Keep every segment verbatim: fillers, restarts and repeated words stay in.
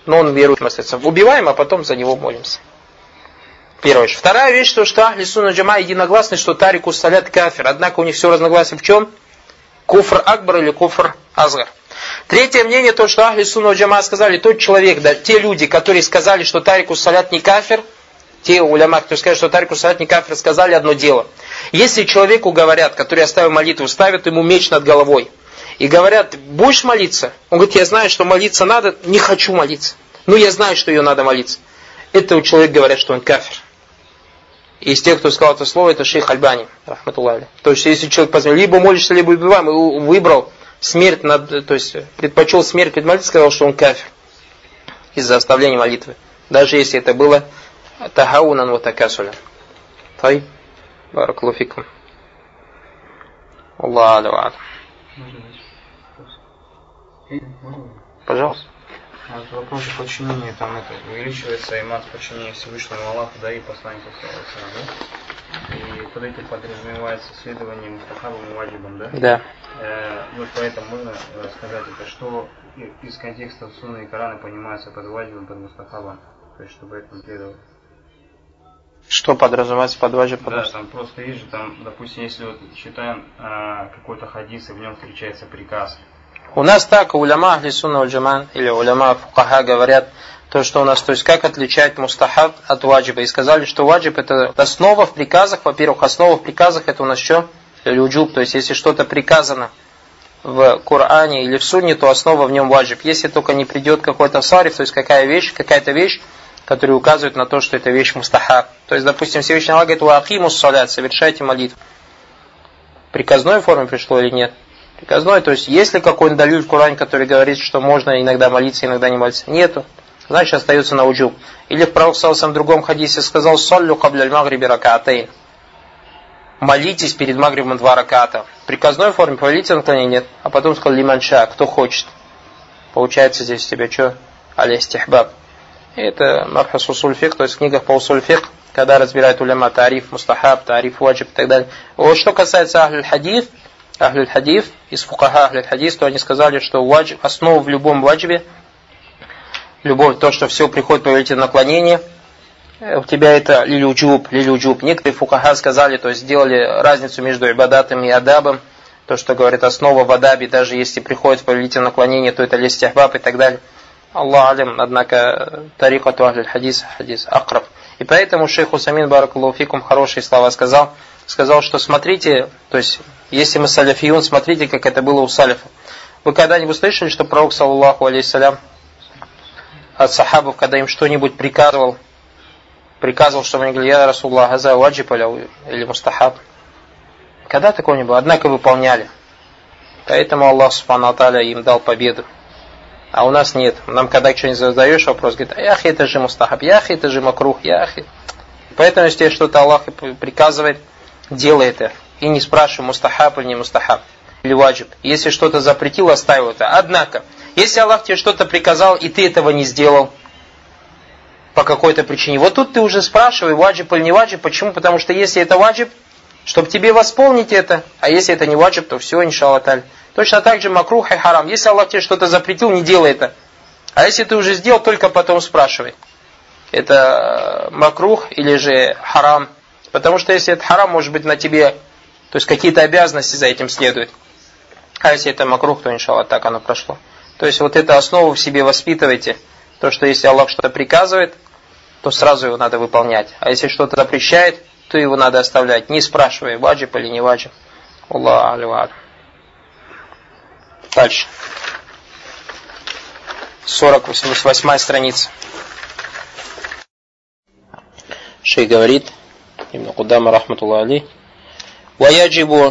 но он верует. Убиваем, а потом за него молимся. Первая вещь. Вторая вещь, то, что ахли сунна джама единогласны, что тарику салят кафир. Однако у них все разногласие в чем? Куфр акбар или куфр азгар. Третье мнение, то, что ахли сунна джама сказали, тот человек, да, те люди, которые сказали, что тарику салят не кафир, те уляма, которые сказали, что тарику салят не кафир, сказали одно дело. Если человеку говорят, который оставил молитву, ставят ему меч над головой, и говорят, будешь молиться? Он говорит, я знаю, что молиться надо, не хочу молиться. Ну, я знаю, что ее надо молиться. Этого человека говорят, что он кафир. И из тех, кто сказал это слово, это шейх Альбани, рахматуллахи. То есть, если человек позвонил, либо молишься, либо убиваем, и выбрал смерть, над, то есть, предпочел смерть перед молитвой, сказал, что он кафир. Из-за оставления молитвы. Даже если это было тахаунан ва такасуля. Тай, баракаллаху фикум. Аллаху а'лам. Пожалуйста. А в вопросе подчинения, там это увеличивается иман подчинения Всевышнему Аллаху, да, и посланнику, да? И под этим подразумевается следование мустахабам и ваджибам, да? Да. Э, вот поэтому можно сказать это, что из контекста Сунны и Корана понимается под ваджибом, под мустахабом, то есть чтобы это следовало. Что подразумевается под ваджиб? Да, там просто есть же, там, допустим, если вот читаем э, какой-то хадис, и в нем встречается приказ. У нас так, уляма ахли сунна валь джамаа или уляма фукаха говорят, то, что у нас, то есть как отличать мустахаб от ваджиба. И сказали, что ваджиб это основа в приказах. Во-первых, основа в приказах это у нас что? Люджуб. То есть если что-то приказано в Коране или в Сунне, то основа в нем ваджиб. Если только не придет какой-то сариф, то есть какая вещь, какая-то вещь, которая указывает на то, что это вещь мустахаб. То есть, допустим, Всевышний Аллах говорит, ва акимус салят, совершайте молитву. В приказной форме пришло или нет? Приказной, то есть, есть ли какой-нибудь далиль в Коране, который говорит, что можно иногда молиться, иногда не молиться? Нету. Значит, остается на уджуб. Или в Пророк в другом хадисе сказал, саллю кабляль магриби ракаатейн. Молитесь перед магрибом два раката. В приказной форме повелите наклонение нет. А потом сказал лиманша, кто хочет. Получается здесь у тебя что? Аля-истихбаб. Это мархас усуль фик, то есть в книгах по усуль фик, когда разбирают уляма тариф, мустахаб, тариф, ваджиб и так далее. Вот что касается ахлюль хадиф, ахлюль хадиф, из фукаха ахлюль хадиф, то они сказали, что ваджиб, основа в любом ваджибе, любовь, то, что все приходит по величину наклонения, у тебя это лилюджуб, лилюджуб. Некоторые фукаха сказали, то есть сделали разницу между ибадатом и адабом, то, что говорит основа в адабе, даже если приходит по величину наклонения, то это листихбаб и так далее. Аллах алим, однако тарикату ахлюль хадис, хадис акраб. И поэтому шейх Усамин баракаллаху фикум хорошие слова сказал, сказал, что смотрите, то есть, если мы саляфиюн, смотрите, как это было у салифа. Вы когда-нибудь слышали, что пророк, саллаллаху алейхиссалям, от сахабов, когда им что-нибудь приказывал, приказывал, чтобы они говорили, я Расуллах, аза ваджиб или мустахаб? Когда такого не было? Однако выполняли. Поэтому Аллах субхану ва тааля им дал победу. А у нас нет. Нам когда что-нибудь задаешь вопрос, говорит, яхи, это же мустахаб, яхи, это же макрух, яхи. Поэтому, если тебе что-то Аллах приказывает, делай это. И не спрашивай, мустахаб или не мустахаб. Или ваджиб. Если что-то запретил, оставил это. Однако, если Аллах тебе что-то приказал, и ты этого не сделал, по какой-то причине, вот тут ты уже спрашивай, ваджиб или не ваджиб. Почему? Потому что если это ваджиб, чтобы тебе восполнить это, а если это не ваджиб, то все, иншаллах таль. Точно так же макрух и харам. Если Аллах тебе что-то запретил, не делай это. А если ты уже сделал, только потом спрашивай. Это макрух или же харам. Потому что если это харам, может быть на тебе, то есть какие-то обязанности за этим следуют. А если это макрух, то иншаллах так оно прошло. То есть вот эту основу в себе воспитывайте. То, что если Аллах что-то приказывает, то сразу его надо выполнять. А если что-то запрещает, то его надо оставлять. Не спрашивай, ваджиб или не ваджиб. Аллаху аль-валь. Дальше. сорок восьмая страница. Шейх говорит, Ибн Кудама рахматуллахи алейх, ويجب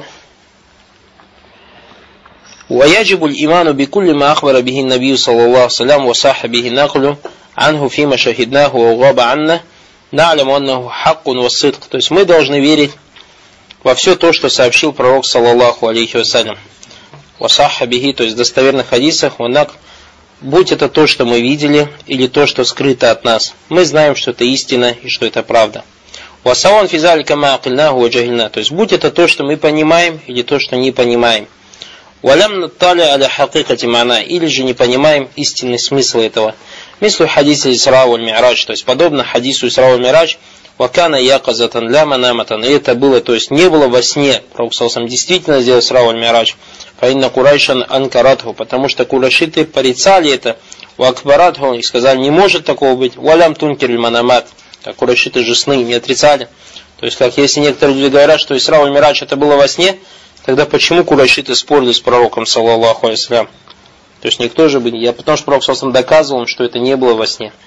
ويجب الإيمان بكل ما أخبر به النبي صلى الله عليه وسلم وصح به نقله عنه فيما شهدناه وغاب عنا نعلم أنه حق والصدق. То есть мы должны верить во все то, что сообщил пророк саллаллаху алейхи вассалям. Васахха бихи, то есть в достоверных хадисах, ванак, будь это то, что мы видели, или то, что скрыто от нас. Мы знаем, что это истина и что это правда. Васаван физаль кама акильнаху ва джахильна, то есть будь это то, что мы понимаем, или то, что не понимаем. Валям натталя аля хакикати мана, или же не понимаем истинный смысл этого. Мислу хадиса Исра валь Ми'радж, то есть подобно хадису Исра валь Ми'радж, вакана яказатан ля манаматан. И это было, то есть не было во сне. Пророк саллаллаху действительно сделал Исра валь Ми'радж. Фаинна Курайшан анкаратху, потому что курайшиты порицали это. Вакбаратху, и сказали, не может такого быть. Валям тункер манамат. Так курайшиты же сны не отрицали. То есть, как если некоторые люди говорят, что Исра валь Ми'радж это было во сне, тогда почему курайшиты спорили с пророком, саллаллаху алейхи ва саллям? То есть никто же бы, я потому что пророк саллаллаху доказывал им, что это не было во сне.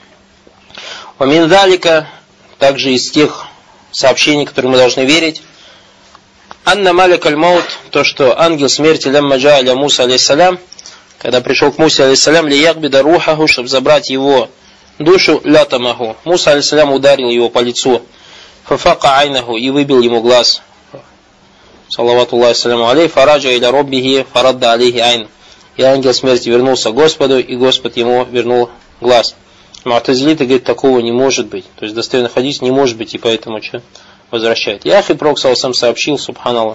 Ваминдалика, также из тех сообщений, которые мы должны верить, Анна Малик аль-Маут, то, что ангел смерти лямма джа аля Муса алейхиссалям, когда пришел к Мусе алейхиссалям, ли ягбида рухаху, чтобы забрать его душу, лятамаху. Муса алейхиссалям ударил его по лицу, фафака айнаху, и выбил ему глаз. Салавату Аллаху саляму алейхи, фараджа иля роббихи, фарадда алейхи айн. И ангел смерти вернулся к Господу, и Господь ему вернул глаз. Му'тазилиты говорят, такого не может быть. То есть достоверный хадис не может быть, и поэтому что возвращает. Яхи пророк саллаллаху сообщил, субханаллах.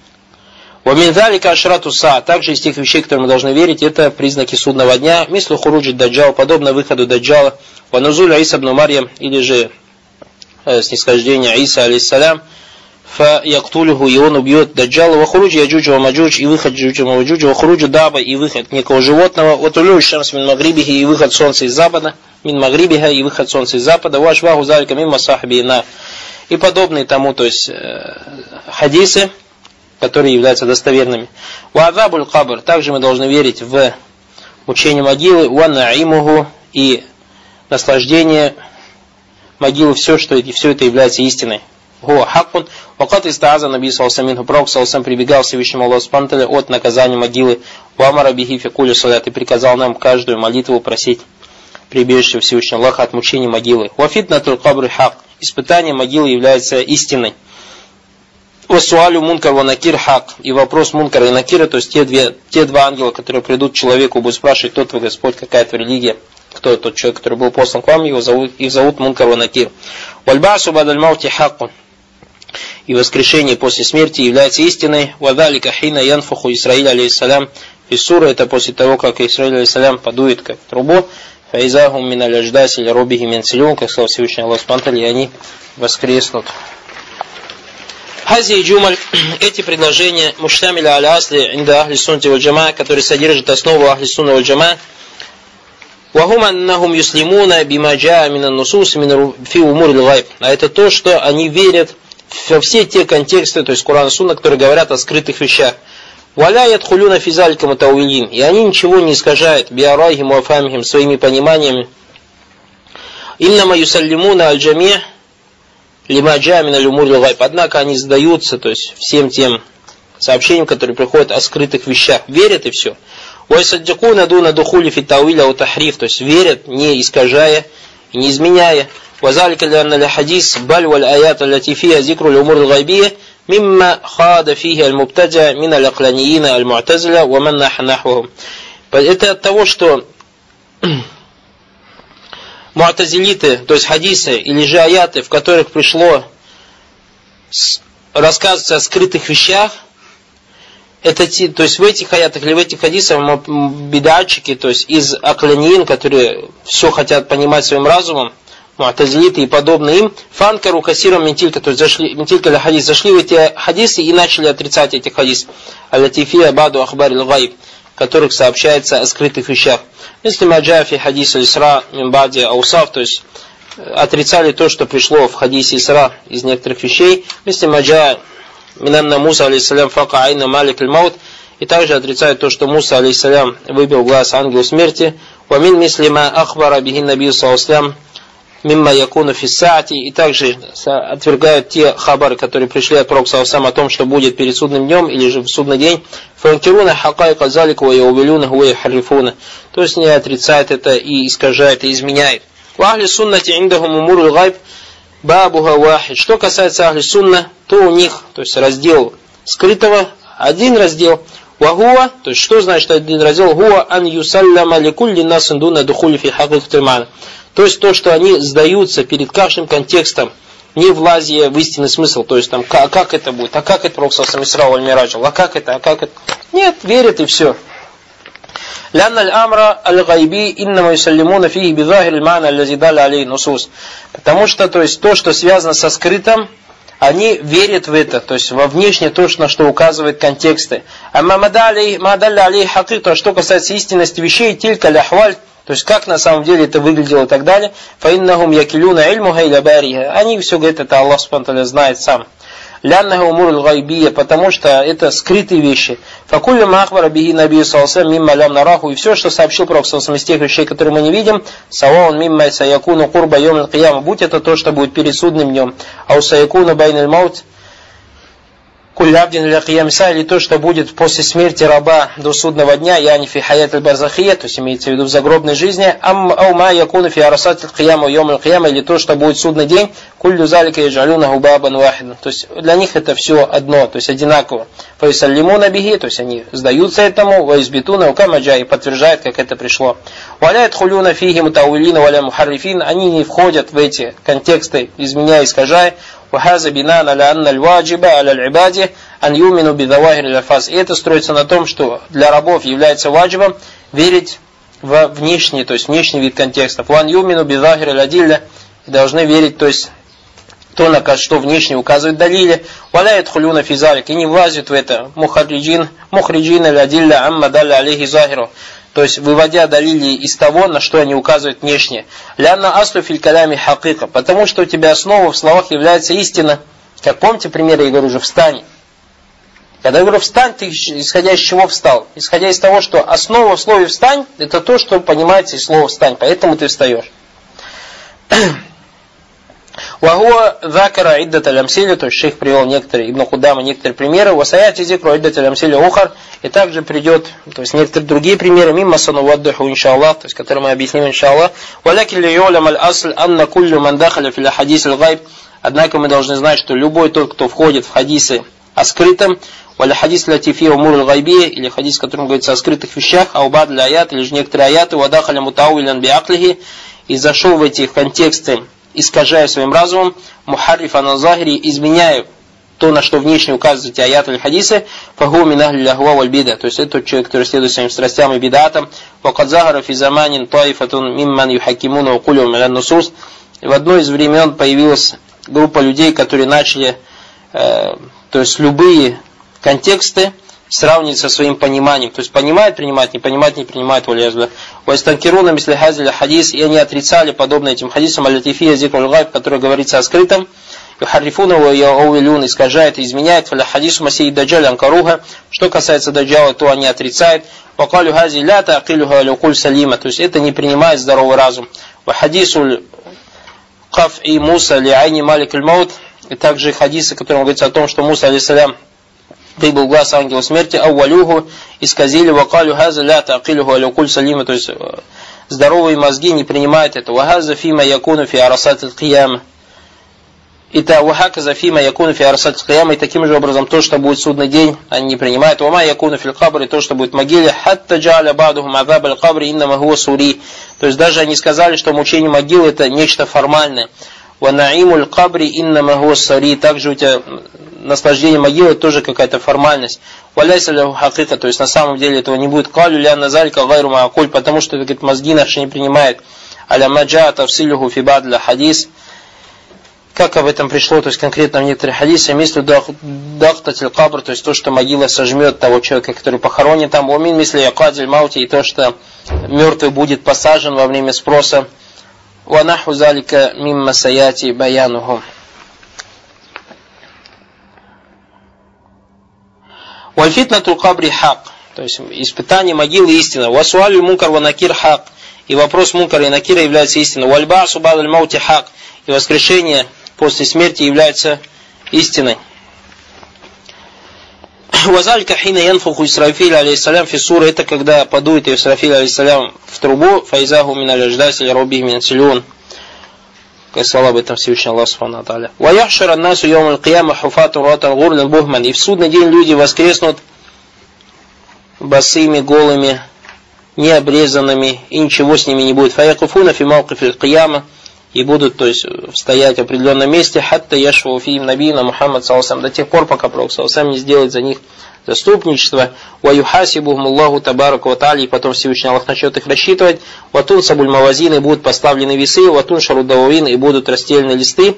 Вамин залика ашрату са, также из тех вещей, которые мы должны верить, это признаки судного дня. Мислу хуруджи даджал, подобно выходу даджала. Ванузуля Иса ибн Марьям, или же э, снисхождение Иса алейхиссалям. Фа яктулюху, и он убьет даджала. Вахуруджи яджуджа ва маджудж, и выход джуджа ва маджуджа. Вахуруджи даба, и выход некого животного. Ватулю шамс мин магрибихи, и выход солнца из запада. Мин магрибиха, и выход солнца из запада. Вашваху залика мин масахби на. И подобные тому, то есть э, хадисы, которые являются достоверными. Ва'адабуль кабр, также мы должны верить в мучение могилы, ва на'имуху, и наслаждение могилы, все, что это, все это является истиной. Хуа хаккун, вакат истааза наби саллаллаху алейхи пророк саллаллаху прибегал Всевышнему Аллаху субхану ва тааля от наказания могилы. Вамара бихи фи кулли салят, и приказал нам каждую молитву просить прибежище Всевышнего Аллаха от мучения могилы. Ва фитнатуль кабри хак, испытание могилы является истиной. Васуалю мункар ва накир хак, и вопрос мункара и накира, то есть те, две, те два ангела, которые придут к человеку, будут спрашивать, кто твой Господь, какая твоя религия, кто тот человек, который был послан к вам, его зовут, их зовут мункар ва накир. Вальбасу бадаль маути хакун, и воскрешение после смерти является истиной. Вадалика хина янфуху Исраиль алейхиссалям, и сура, это после того, как Исраиль алейхиссалям подует как трубу, фаизахум мин аль-аждаси ля робихи мин цилюн, как сказал Всевышний Аллах субхану ва тааля, и они воскреснут. Хази и джумаль, эти предложения муштамиля аля асли инда ахли сунти валь джама, которые содержат основу ахли сунна валь джама. Вахум аннахум юслимуна бима джаа мин ан-нусус мин фи умур аль-гайб. А это то, что они верят во все те контексты, то есть Куран и Сунна, которые говорят о скрытых вещах. Валя ядхулюна фи залика мутауилин, и они ничего не искажают биарайхим ва фамихим, своими пониманиями. Иннама юсаллимуна аль-джами' лима джаа мин аль-умур аль-гайб. Однако они сдаются, то есть всем тем сообщениям, которые приходят о скрытых вещах, верят и все. Вайсаддикуна дуна духули фи тауиля ва тахриф, то есть верят, не искажая и не изменяя. وذلك لأن الحديث بل والآيات التي فيها ذكر الأمور الغيبية مما خاض فيه المبتدع من العقلانيين المعتزلة ومن نحوهم. Это от того, что му'тазилиты, то есть хадисы или же аяты, в которых пришло рассказываться о скрытых вещах, это те, то есть в этих аятах или в этих хадисах бидатчики, то есть из акланиин, которые все хотят понимать своим разумом, му'тазилиты и подобные им, фанкару кассирам ментилька, то есть зашли, ментилька для хадис, зашли в эти хадисы и начали отрицать эти хадисы. Аллатифия баду ахбар аль-гайб, в которых сообщается о скрытых вещах. Если маджа фи хадис аль-исра мимбади аусаф, то есть отрицали то, что пришло в хадисе Исра из некоторых вещей. Если маджа минанна Муса алейхиссалям фака айна малик аль-маут, и также отрицают то, что Муса алейхиссалям выбил глаз ангелу смерти. Вамин мислима ахбара бихин наби саллаллаху мимма якуну фиссаати, и также отвергают те хабары, которые пришли от пророка саллаллаху о том, что будет перед судным днем или же в судный день. Фанкируна хакайка залика ва яувилюна ва яхаррифуна, то есть не отрицает это и искажает и изменяет. Ва ахли суннати индахум умурул гайб бабуха вахид. Что касается ахли сунна, то у них, то есть раздел скрытого, один раздел. Вахуа, то есть что значит один раздел? Хуа ан юсаллама ликулли насин дуна духули фи хакикати мана. То есть то, что они сдаются перед каждым контекстом, не влазия в истинный смысл. То есть там, как, как это будет, а как это пророк саллаллаху алейхи ва саллям Исра валь Ми'радж, а как это, а как это. Нет, верят и все. لأن الأمر الغيبي إنما يسلمون فيه بظاهر المعنى الذي دل عليه نصوص. Потому что, то есть, то, что связано со скрытым, они верят в это, то есть во внешнее то, на что указывают контексты. А мадалли алей хакита, что касается истинности вещей, тилька ляхваль, то есть как на самом деле это выглядело и так далее, фаиннахум якилюна ильмуха иля бариха. Они все говорят, это Аллах субхану ва тааля знает сам. Ляннаху умур гайбия, потому что это скрытые вещи. Факулю махбара бихи набию салсам мимма лям нараху, и все, что сообщил Пророк саллаллаху алейхи ва саллям из тех вещей, которые мы не видим, саваун мимма саякуну курба йом аль-кияма, будь это то, что будет перед судным днем, ау саякуну байна аль-маут куллябдин ля киямиса, или то, что будет после смерти раба до судного дня, яни фи хаят аль-барзахия, то есть имеется в виду в загробной жизни, ам ау ма якуну фи арасат аль-кияма йом аль-кияма, или то, что будет судный день, куллю залика яджалюнаху бабан вахидан. То есть для них это все одно, то есть одинаково. Файсаллимуна бихи, то есть они сдаются этому, ваизбитуна укамаджа, и подтверждают, как это пришло. Валяет хулюна фихи мутауилина валя мухаррифин, они не входят в эти контексты, изменяя, искажая. وهذا بناء على أن الواجب على العباد أن يؤمنوا بظواهر الألفاظ. И это строится на том, что для рабов является ваджибом верить в внешний, то есть внешний вид контекстов. وأن يؤمنوا بظاهر الأدلة, и должны верить, то есть то, на что внешне указывает далили. ولا يدخلون في ذلك, и не влазят в это мухриджин мухриджин الأدلة عما دل عليه ظاهره. То есть выводя далили из того, на что они указывают внешне. Лянна аслу филь калями хакика, потому что у тебя основа в словах является истина. Как помните пример, я говорю уже, встань. Когда я говорю встань, ты исходя из чего встал? Исходя из того, что основа в слове встань, это то, что понимается из слова встань, поэтому ты встаешь. Вагуа закара иддат аль-амсили, то есть шейх привел некоторые, Ибн Кудама, некоторые примеры, васаяти зикру иддат аль-амсили ухар, и также придет, то есть некоторые другие примеры, мимма сану ваддуху иншаллах, то есть которые мы объясним иншаллах. Валякин ли юлям аль-асль анна куллю ман дахаля фил хадис аль-гайб, однако мы должны знать, что любой тот, кто входит в хадисы о скрытом, валя хадис латифи умур аль-гайбия, или хадис, в котором говорится о скрытых вещах, аубад ля аят, или же некоторые аяты, вадахаля мутауилян биаклихи, и зашел в эти контексты, искажая своим разумом, мухаррифа на захири, изменяя то, на что внешне указывают эти аяты или хадисы, фаху мин ахли лахва валь бида, то есть это тот человек, который следует своим страстям и бидатам, вакад захара фи заманин таифатун мимман юхакимуна укулюм аля нусус. В одно из времен появилась группа людей, которые начали, э, то есть любые контексты сравнивать со своим пониманием. То есть понимает, принимает, не понимает, не принимает. Ваистанкируна мисли хазиля хадис, и они отрицали подобно этим хадисам аль-латифия зикруль гайб, который говорится о скрытом. Юхаррифуна ва яуилюн, искажает и изменяет. Фаля хадису масии даджаль анкаруха. Что касается даджала, то они отрицают. Вакалю хази ля таакилюха алюкуль салима. То есть это не принимает здоровый разум. Ва хадису каф и Муса ли айни малик аль-маут. И также хадисы, которые говорится о том, что Муса алейхиссалям выбил глаз ангела смерти, ауалюху, исказили, вакалю хаза ля таакилюху алюкуль салима, то есть здоровые мозги не принимают это. Вахаза фима якуну фи арасат аль-кияма. И та вахаказа фима якуну фи арасат аль-кияма, и таким же образом то, что будет судный день, они не принимают. Вама якуну фи аль-кабри, то, что будет в могиле, хатта джа'аля ба'духум азаб аль-кабри иннама хуа сури. То есть даже они сказали, что мучение могилы это нечто формальное. Ва наимуль кабри иннама хуа сури. Также у тебя наслаждение могилы тоже какая-то формальность. Валяйся ляху хакика, то есть на самом деле этого не будет. Калю ля назалька гайру маакуль, потому что говорит, мозги наши не принимают. Аля маджа тавсилюху фи бадля хадис. Как об этом пришло, то есть конкретно в некоторых хадисах, мислю дахтатиль кабр, то есть то, что могила сожмет того человека, который похоронен там. Умин мисли якадиль маути, и то, что мертвый будет посажен во время спроса. Ванаху залика мимма саяти баянуху. Вальфитнатул кабри хак, то есть испытание могилы истина. Васуалю мункар ва накир хак, и вопрос мункара и накира является истиной. Вальбаасу бадаль маути хак, и воскрешение после смерти является истиной. Вазалька хина янфуху Исрафиль алейхиссалям фи сура, это когда подует Исрафиль алейхиссалям в трубу, файзаху мин аль-аждаси ля-рубби мин силюн. Как сказал об этом Всевышний Аллах субхану ва тааля. Ва яхшар ан-насу йоум аль-кияма хуфату рatan гурlan бухман. И в судный день люди воскреснут босыми, голыми, необрезанными, и ничего с ними не будет. Фа якуфуна фи мауқиф аль-кияма, и будут, то есть, стоять в определенном месте, хатта яшву фиим набийна Мухаммад саллаллаху алейхи ва саллям, до тех пор, пока Пророк саллаллаху алейхи ва саллям не сделает за них заступничество, ва юхасибухум Аллаху табарака ва тааля, и потом Всевышний Аллах начнет их рассчитывать, ва тунсабуль мавазин, и будут поставлены весы, ва туншару дававин, и будут расстелены листы,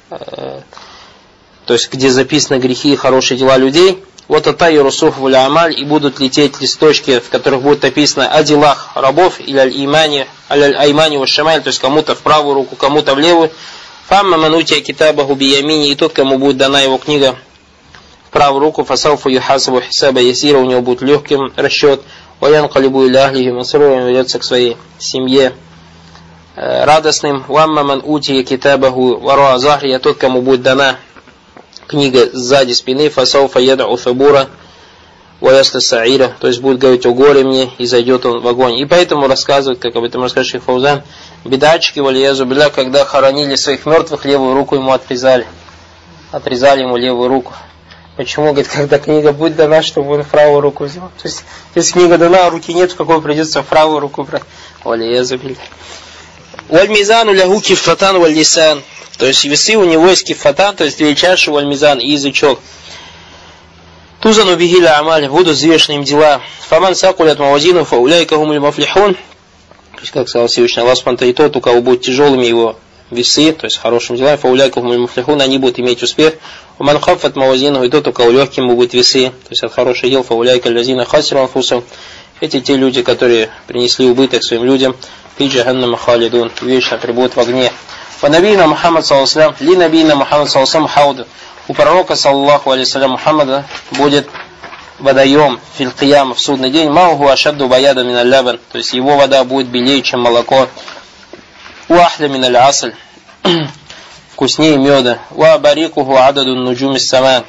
то есть где записаны грехи и хорошие дела людей, вот атай русух вуль амаль, и будут лететь листочки, в которых будет написано о делах рабов, или аль-имане, аль-аймани ва шамаль, то есть кому-то в правую руку, кому-то в левую. Фамма манутия китабаху биямини, и тот, кому будет дана его книга в правую руку, фасауфу юхасабу хисаба ясира, у него будет легким расчет, ваян калибу иля ахлихи масрура, ведется к своей семье радостным. Вамма ман утия китабаху варуа захри, а тот, кому будет дана книга сзади спины, фасауфа ядау фабура ваясла саира, то есть будет говорить: о горе мне, и зайдет он в огонь. И поэтому рассказывают, как об этом рассказывает шейх Фаузан, бедачки валиязу билля, когда хоронили своих мертвых, левую руку ему отрезали. Отрезали ему левую руку. Почему? Говорит, когда книга будет дана, чтобы он в правую руку взял. То есть, если книга дана, а руки нет, в какой придется в правую руку брать. Валиязу билля. Вальмизану лягу кифатан вальлисан. То есть весы у него есть кифатан, то есть две чаши, вальмизан и язычок. Тузану бихиля амаль, будут взвешены им дела. Фаман сакулят мавазину фауляйка гумуль мафлихун. То есть, как сказал Всевышний Аллах Субхану, и тот, у кого будут тяжелыми его весы, то есть хорошим делам, фауляйка гумуль мафлихун, они будут иметь успех. Уман хаффат мавазину, и тот, у кого легким будут весы, то есть от хороших дел, фауляйка лязина хасиру анфусам. Эти те люди, которые принесли убыток своим людям, фи джаханнама халидун, вечно прибудут в огне. По набийна Мухаммад саллаллаху алейхи ва саллям, ли набийна Мухаммад саллаллаху алейхи ва саллям хауд. У пророка саллаллаху алейхи ва саллям Мухаммада будет водоем фил кияма, в судный день, мауху ашадду баяда мин аль-лабан, то есть его вода будет белее, чем молоко, уахля мин аль-асль, вкуснее меда, ва барикуху ададу нуджуми саман,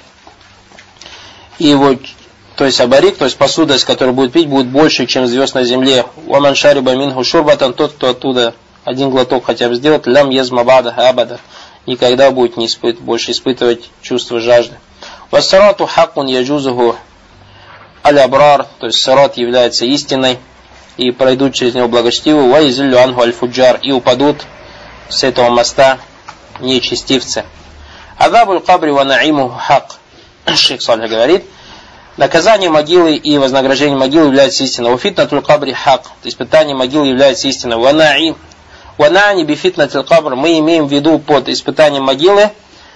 и его, то есть абарик, то есть посуда, из которой будет пить, будет больше, чем звезд на земле, ва ман шариба минху шурбатан, тот, кто оттуда один глоток хотя бы сделать, лям язма бада абада, никогда будет не испыт, больше испытывать чувство жажды. Вассарату хакун яджузуху аль-абрар, то есть сарат является истиной, и пройдут через него благочестивые, ва изиллю анху аль-фуджар, и упадут с этого моста нечестивцы. Адабуль кабри ва наимуху хак. Шейх Салих говорит, наказание могилы и вознаграждение могилы является истиной. Ва фитнатуль кабри хак, испытание могилы является истиной. Ва наим ва наани би фитнатуль кабр, мы имеем в виду под испытанием могилы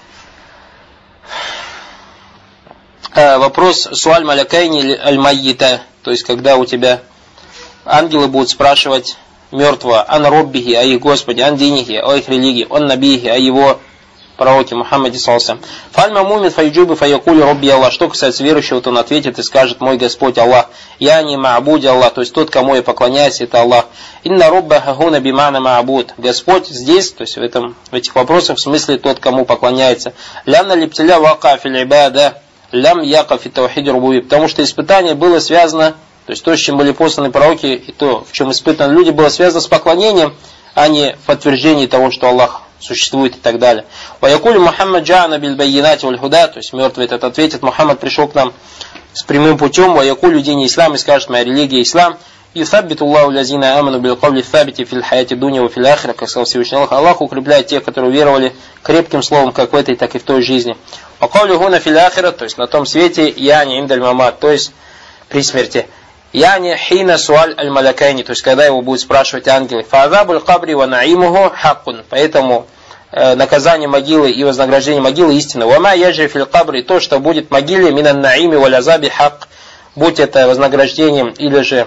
вопрос суаль малякайни аль-майита, то есть когда у тебя ангелы будут спрашивать мертвого ан роббихи, о их Господе, ан динихи, о их религии, он набихи, о его пророке Мухаммаде саллаллаху. Фальма мумин файджубы фаякули робби Аллах. Что касается верующего, то он ответит и скажет: мой Господь Аллах. Я не маабуди Аллах, то есть тот, кому я поклоняюсь, это Аллах. Инна робба хахуна бимана маабуд. Господь здесь, то есть в, этом, в этих вопросах, в смысле тот, кому поклоняется. Лянна липтиля вака фил ибада, лям яка фи таухид рубуби. Потому что испытание было связано, то есть то, с чем были посланы пророки, и то, в чем испытаны люди, было связано с поклонением, а не подтверждением того, что Аллах существует и так далее. Ваякулю Мухаммад джа'ана биль байинати валь худа, то есть мертвый этот ответит: Мухаммад пришел к нам с прямым путем. Ваякулю дин ислам, и скажет: моя религия ислам. И саббиту Аллаху лазина аману бил кавли саббити фил хаяти дуня ва фил ахира, как сказал Всевышний Аллах. Аллах укрепляет тех, которые уверовали крепким словом, как в этой, так и в той жизни. Вакавлю гуна фил ахира, то есть на том свете, яни индаль мамат, то есть при смерти. Яни хина суаль аль-малякайни, то есть когда его будут спрашивать ангелы. Фаазабуль кабри ва наимуху хаккун. Поэтому э, наказание могилы и вознаграждение могилы истина. Вама яджри фил кабри, то, что будет в могиле, минан наими валь азаби хак, будь это вознаграждением или же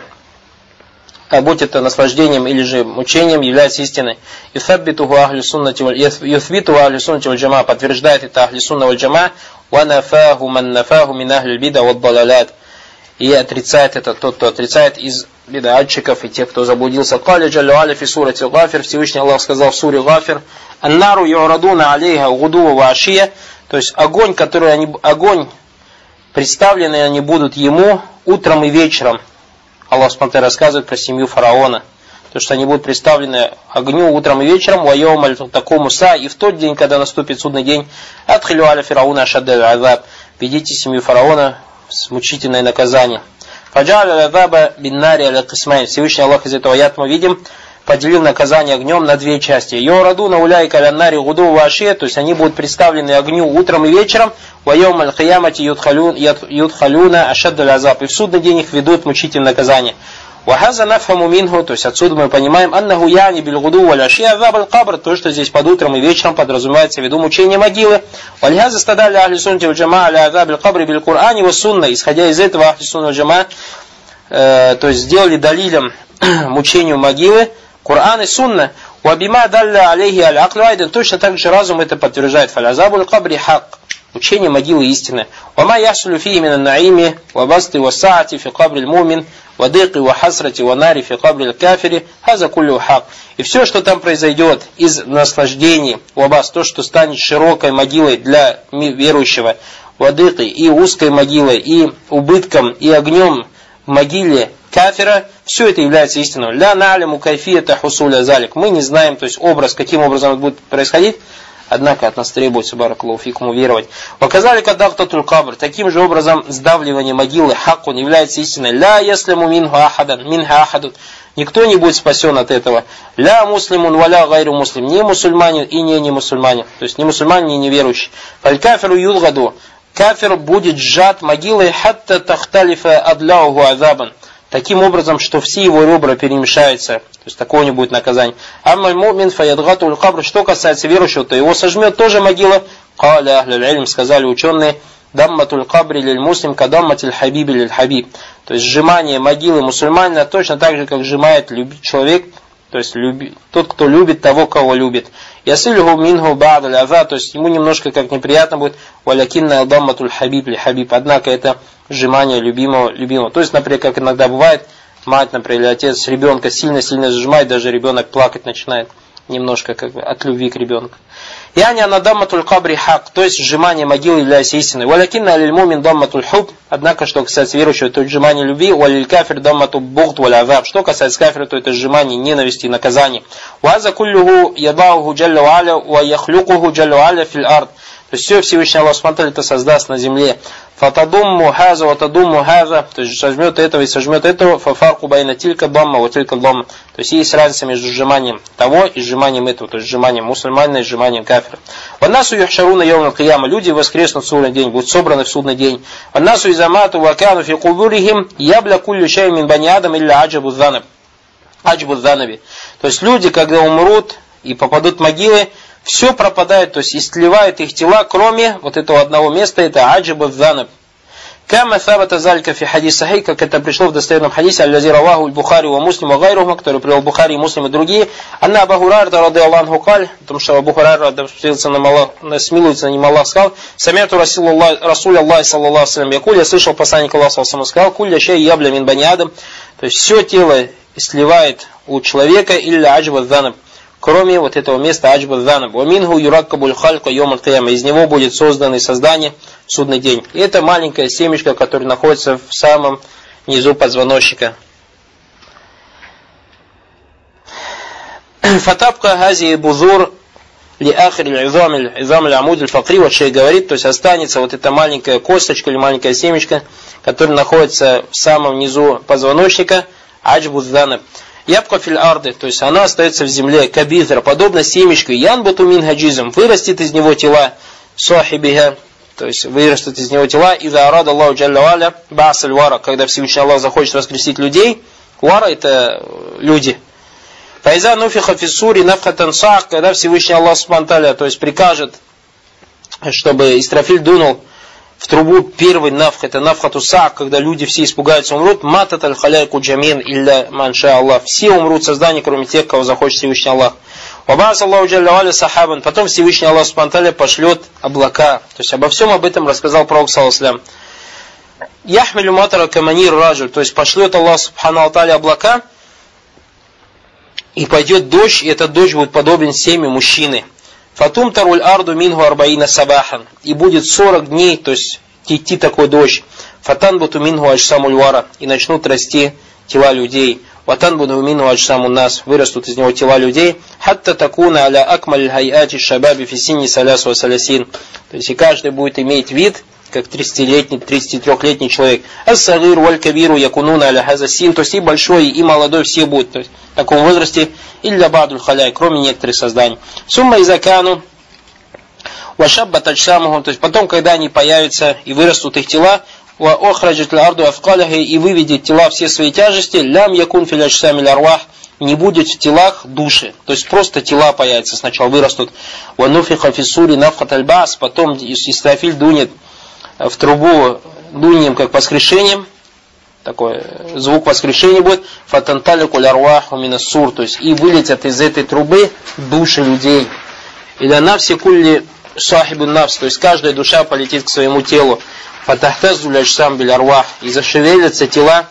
а будь это наслаждением или же мучением, является истиной. Юфаббитуху ахли суннати валь юфбитуху ахли суннати валь джама, подтверждает это ахли сунна валь джама, ва нафаху ман нафаху мин ахли бида вад далалят. И отрицает это тот, кто отрицает из бид'атчиков и тех, кто заблудился. Кали джаллю аля фи сурати Гафир, Всевышний Аллах сказал в суре Гафир: аннару юрадуна алейха гудува ва ашия, то есть огонь, который они, огонь, представленный они будут ему утром и вечером. Аллах смотря рассказывает про семью фараона, то, что они будут представлены огню утром и вечером, вайом аль такому са, и в тот день, когда наступит судный день, адхилю аля фирауна ашадда азаб, ведите семью фараона с мучительное наказание. Фаджа'аля азаба биннари аля кисмайн. Всевышний Аллах из этого аята мы видим поделил наказание огнем на две части. Йорадуна уляй каляннари гуду ваши, то есть они будут представлены огню утром и вечером. Вайом аль-киямати юдхалюна ашаддаль азаб. И в судный день их ведут мучительное наказание. Вахаза нафхаму минху, то есть отсюда мы понимаем, аннаху яни биль гуду валь аши азаб аль-кабр, то, что здесь под утром и вечером подразумевается в виду мучение могилы. Вальхаза стадали ахли суннати валь джамаа аля азаб аль-кабри биль Кур'ани ва сунна. Исходя из этого ахли сунна валь джамаа, э, то есть сделали далилем мучению могилы Кур'ан и Сунна. Вабима далля алейхи аль-аклю айдан. Точно так же разум это подтверждает. Фалязабу аль-кабри хак. Учение могилы истины. Вама ясулю фи именно наими, вабасты вассаати фи кабри аль-мумин, вадыки вахасрати ванари фи кабри аль-кафири, хаза куллю хак. И все, что там произойдет из наслаждений, вабас, то, что станет широкой могилой для верующего, вадыки и узкой могилой, и убытком, и огнем в могиле кафира, все это является истиной. Ля наляму кайфията хусуля залик. Мы не знаем, то есть образ, каким образом это будет происходить, однако от нас требуется, баракаллаху фикум, уверовать. Показали каддахтатуль кабр. Таким же образом сдавливание могилы хакун является истиной. Ля ясляму минху ахадан, минха ахадун. Никто не будет спасен от этого. Ля муслимун валя гайру муслим. Не мусульманин и не не мусульманин. То есть не мусульманин и не неверующий. Фаль кафиру юлгаду. Кафир будет сжат могилой хатта тахталифа адляуху азабан. Таким образом, что все его ребра перемешаются. То есть такого не будет наказания. Аммаль мумин фаядгату аль-кабр. Что касается верующего, то его сожмет тоже могила. Каля ахлюль илм, сказали ученые, дамматуль кабри лиль муслим кадамматиль хабиби лиль хабиб. То есть сжимание могилы мусульманина точно так же, как сжимает человек, то есть люби, тот, кто любит того, кого любит. Ясилюху минху ба'даль аза, то есть ему немножко как неприятно будет. Валякинна дамматуль хабиб ли хабиб. Однако это сжимание любимого, любимого. То есть, например, как иногда бывает, мать, например, или отец ребенка сильно-сильно сжимает, даже ребенок плакать начинает. Немножко как бы от любви к ребенку. Яни анадамматуль кабри хак, то есть сжимание могилы является истиной. Валякинна алиль мумин дамматуль хуб, однако, что касается верующего, то это сжимание любви, валиль кафир дамматуль бугт валь азаб. Что касается кафира, то это сжимание ненависти и наказания. Ваза куллюху ядаху джалля ва'аля ва яхлюкуху джалля ва'аля фил ард. То есть все Всевышний Аллах Субхану ва Тааля это создаст на земле. Фатадумму хаза ва тадумму хаза, то есть сожмет этого и сожмет этого. Фафарку байна тилька дамма ва тилька дамма. То есть есть разница между сжиманием того и сжиманием этого, то есть сжиманием мусульманина и сжиманием кафира. Ваннасу юхшаруна йоумал кияма, люди воскреснут в судный день, будут собраны в судный день. Ваннасу изамату ва кану фи кубурихим ябля куллю шай мин бани адам илля аджабу занаб. Аджабу занаби. То есть люди, когда умрут и попадут в могилы, все пропадает, то есть истлевают их тела, кроме вот этого одного места, это аджабу занаб. Кама сабата залька фи хадис сахих, как это пришло в достоверном хадисе, аль-лази раваху аль-Бухари ва Муслим ва гайруху, который привел Бухари, Муслим и другие. Анна Абу Хурайра радийаллаху анху каль, потому что Абу Хурайра смилуется на ним Аллах сказал, самяту Расуль Аллах саллаллаху алейхи ва саллям якуль, я слышал посланник Аллаха саллаллаху алейхи ва саллям сказал, кулля шей ябля мин бани адам, то есть все тело сливает у человека илля аджба занаб, кроме вот этого места аджба занаб. Ва минху юраккабуль халька йом аль-кияма, из него будет создано создание в судный день. И это маленькая семечко, которое находится в самом низу позвоночника. Фатабка хази бузур ли ахри изам аль-амуд аль-факри, вот шейх говорит, то есть останется вот эта маленькая косточка или маленькая семечко, которая находится в самом низу позвоночника, аджбу занаб. Ябка фил арды, то есть она остается в земле, кабизра, подобно семечку, янбуту мин хаджизм, вырастет из него тела, сахибиха, то есть вырастут из него тела, иза арада Аллаху джалля ва'аля ба'саль вара, когда Всевышний Аллах захочет воскресить людей, вара это люди. Файза нуфиха фиссури нафхатан сах, когда Всевышний Аллах Субхану ва Тааля, то есть прикажет, чтобы Исрафиль дунул в трубу первый нафх, это нафхату сак, когда люди все испугаются, умрут, матат аль-халяйку джамин илля манша Аллах. Все умрут создания, кроме тех, кого захочет Всевышний Аллах. Вабаас Аллаху джалля ва'аля сахабан. Потом Всевышний Аллах Субхану ва Тааля пошлет облака. То есть обо всем об этом рассказал пророк саллаллаху алейхи ва саллям. Яхмилю матара каманир раджуль. То есть пошлет Аллах Субхану ва Тааля облака, и пойдет дождь, и этот дождь будет подобен семя мужчины. Фатум таруль арду минху арбаина сабахан. И будет сорок дней, то есть идти такой дождь. Фатан буту минху аджсамуль вара. И начнут расти тела людей. Ватан буту минху аджсаму нас. Вырастут из него тела людей. Хатта такуна аля акмаль хайати шабаби фисинни салясу ва салясин. То есть и каждый будет иметь вид как тридцатилетний, тридцатитрёхлетний человек. Ас-сагир валь-кабиру якунуна аля хаза син, то есть и большой, и молодой все будут, то есть в таком возрасте, илля бадуль халяй, кроме некоторых созданий. Сумма изакану вашабба таджсамуху, то есть потом, когда они появятся и вырастут их тела, ва охраджат ля-арду афкаляхи, и выведет тела все свои тяжести, лям якун фил аджсами ль-арвах, не будет в телах души, то есть просто тела появятся, сначала вырастут. Ва нуфиха фиссури нафхат аль-бас, потом Исрафиль дунет в трубу дунием, как воскрешением, такой звук воскрешения будет, фатанталику ль-арваху минас-сур, то есть и вылетят из этой трубы души людей. Или нафси кулли сахибу нафс, то есть каждая душа полетит к своему телу. Фатахтазу ль-аджсам биль-арвах, и зашевелятся тела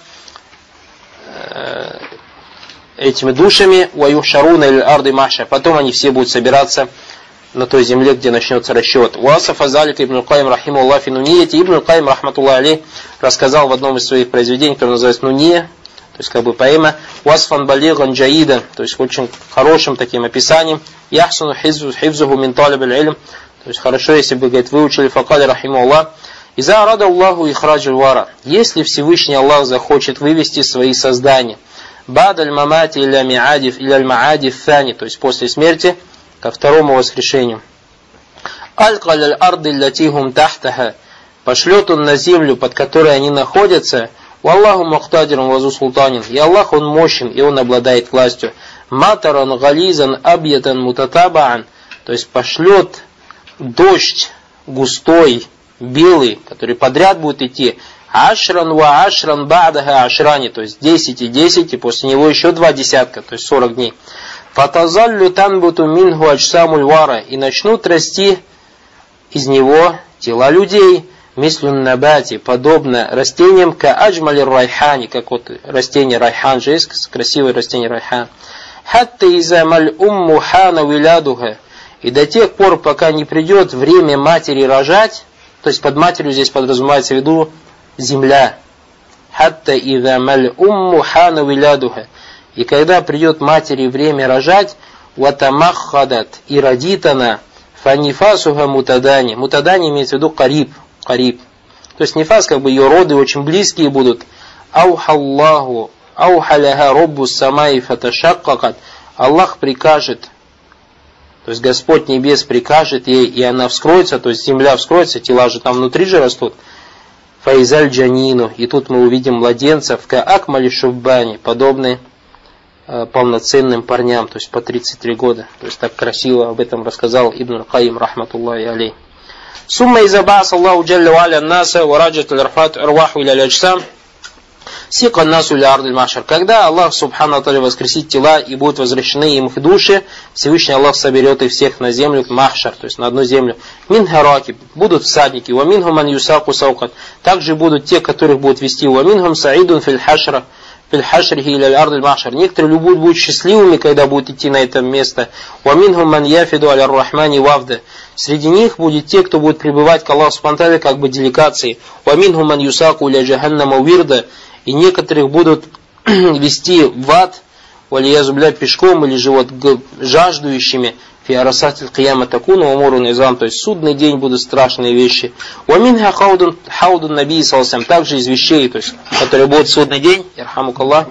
этими душами, уаюхшаруна иль арды маша, потом они все будут собираться на той земле, где начнется расчет. Уасафа залика ибн Каим рахимуллах фи нунияти, ибн Каим рахматуллах алейх рассказал в одном из своих произведений, которое называется Нуния, то есть как бы поэма, уасфан балиган джаида, то есть очень хорошим таким описанием, яхсуну хивзуху мин талиб аль-илм, то есть хорошо, если бы, говорит, выучили факали рахимуллах, иза арада Аллаху ихраджу вара, если Всевышний Аллах захочет вывести свои создания, бадаль мамати иля миадиф иля аль-маади фани, то есть после смерти ко второму воскрешению. Аль-каль аль-арды латихум тахтаха, пошлет он на землю, под которой они находятся, валлаху мухтадирун вазу султанин, и Аллах он мощен, и он обладает властью. Матаран гализан абьятан мутатабаан, то есть пошлет дождь густой, белый, который подряд будет идти, ашран ва ашран ба'даха ашрани, то есть десять и десять, и после него еще два десятка, то есть сорок дней. Фатазаллю танбуту минху аджсамуль вара, и начнут расти из него тела людей, мислюн набати, подобно растениям ка аджмали райхани, как вот растение райхан же есть, красивое растение райхан. Хатта иза маль умму хана вилядуха, и до тех пор, пока не придет время матери рожать, то есть под матерью здесь подразумевается в виду земля. Хатта иза маль умму хана вилядуха, и когда придет матери время рожать, ватамаххадат, и родит она, фанифасуха мутадани, мутадани имеется в виду кариб, кариб. То есть нифас, как бы ее роды очень близкие будут. Аухаллаху, аухаляха роббу самай фаташаккакат, Аллах прикажет, то есть Господь Небес прикажет ей, и она вскроется, то есть земля вскроется, тела же там внутри же растут. Фаизаль джанину, и тут мы увидим младенцев, ка акмали шуббани, подобные э, полноценным парням, то есть по тридцать три года. То есть так красиво об этом рассказал Ибн Каим рахматуллахи алейх. Сумма изабас Аллаху джалля ва аля наса ва раджат аль-арфат арваху иля аль-аджсам сика насу ля ардиль машар. Когда Аллах субхану ва тааля воскресит тела и будут возвращены им их души, Всевышний Аллах соберет их всех на землю, махшар, то есть на одну землю. Мин хараки, будут всадники, ва минхум ман юсаку саукат. Также будут те, которых будут вести, ва минхум саидун фил хашра, фил хашрихи иля ардиль машар. Некоторые будут, будут счастливыми, когда будут идти на это место. Ва минхум ман яфиду аля рахмани вавда. Среди них будет те, кто будет пребывать к Аллаху спонтанно, как бы делегации. Ва минхум ман юсаку иля джаханнама вирда. И некоторых будут вести в ад, валиязубля пешком или же вот жаждующими, фиарасатиль кияма такуну умуру низам, то есть судный день будут страшные вещи. Уаминха хаудун хаудун наби салсам, также из вещей, то есть, которые будут в судный день, ярхамукаллах.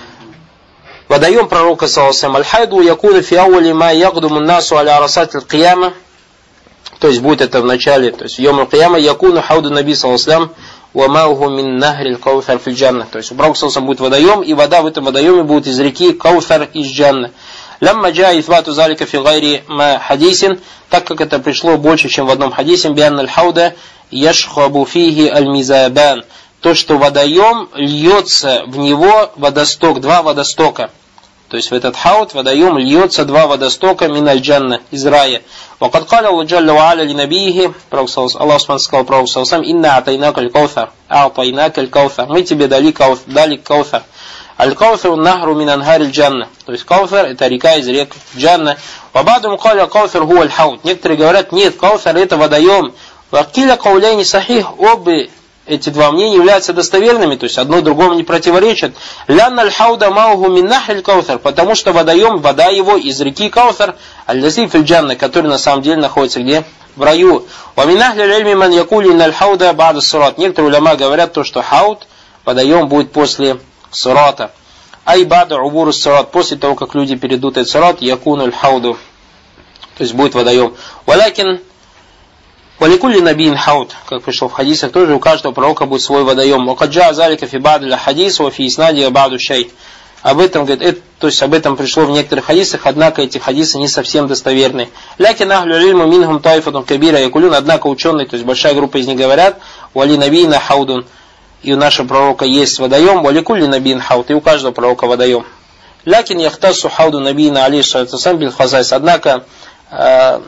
Водоем пророка салсам, аль-хайду якуна фиауали ма ягдуму насу аля арасатиль кияма, то есть будет это в начале, то есть в йом аль-кияма якуна хауду наби салсам, وَمَاهُ мин нахрил кауфар фил джанна. То есть у пророка саллаллаху будет водоем, и вода в этом водоеме будет из реки Кауфар из Джанна. Лямма джа ифбату залика фи гайри ма хадисин, так как это пришло больше, чем в одном хадисе, бианна аль-хауда яшхабу фихи аль-мизабан. То, что водоем льется в него водосток, два водостока. То есть в этот хауд водоем льется два водостока мин аль-джанна, из рая. وقد قال الله جل وعلا لنبيه, Аллах сказал пророку саллаллаху алейхи, инна атайнака аль-каутар, а'тайнака аль-каутар, мы тебе дали каутар, дали каутар. Аль-каутар нахру мин анхар аль-джанна, то есть каутар это река из рек Джанна. Вабадум каля каутар ху аль-хауд, некоторые говорят, нет, каутар это водоем. Вакиля кауляйни сахих, обе эти два мнения являются достоверными, то есть одно другому не противоречит. Лянна аль-хауда мауху мин нахриль каутар, потому что водоем, вода его из реки Каутар, аль-лази фил джанна, который на самом деле находится где? В раю. Ва мин ахли аль-ильми ман якули инна аль-хауда ба'да ссират. Некоторые уляма говорят то, что хауд, водоем будет после сирата. Ай ба'да убур ссират, после того, как люди перейдут этот сират, якуну аль-хауду, то есть будет водоем. Валякин Валикулли набиин хауд, как пришло в хадисах, тоже у каждого пророка будет свой водоем. Вакаджа залика фи ба'д хадис ва фи иснади ба'ду шей. Об этом, говорит, это, то есть об этом пришло в некоторых хадисах, однако эти хадисы не совсем достоверны. Лякин ахлю ильму минхум тайфатун кабира якулюн, однако ученые, то есть большая группа из них говорят, вали набиина хаудун, и у нашего пророка есть водоем, валикулли набиин хауд, и у каждого пророка водоем. Лякин яхтасу хауду набиина алейхиссалату вассалям биль хазайс, однако э,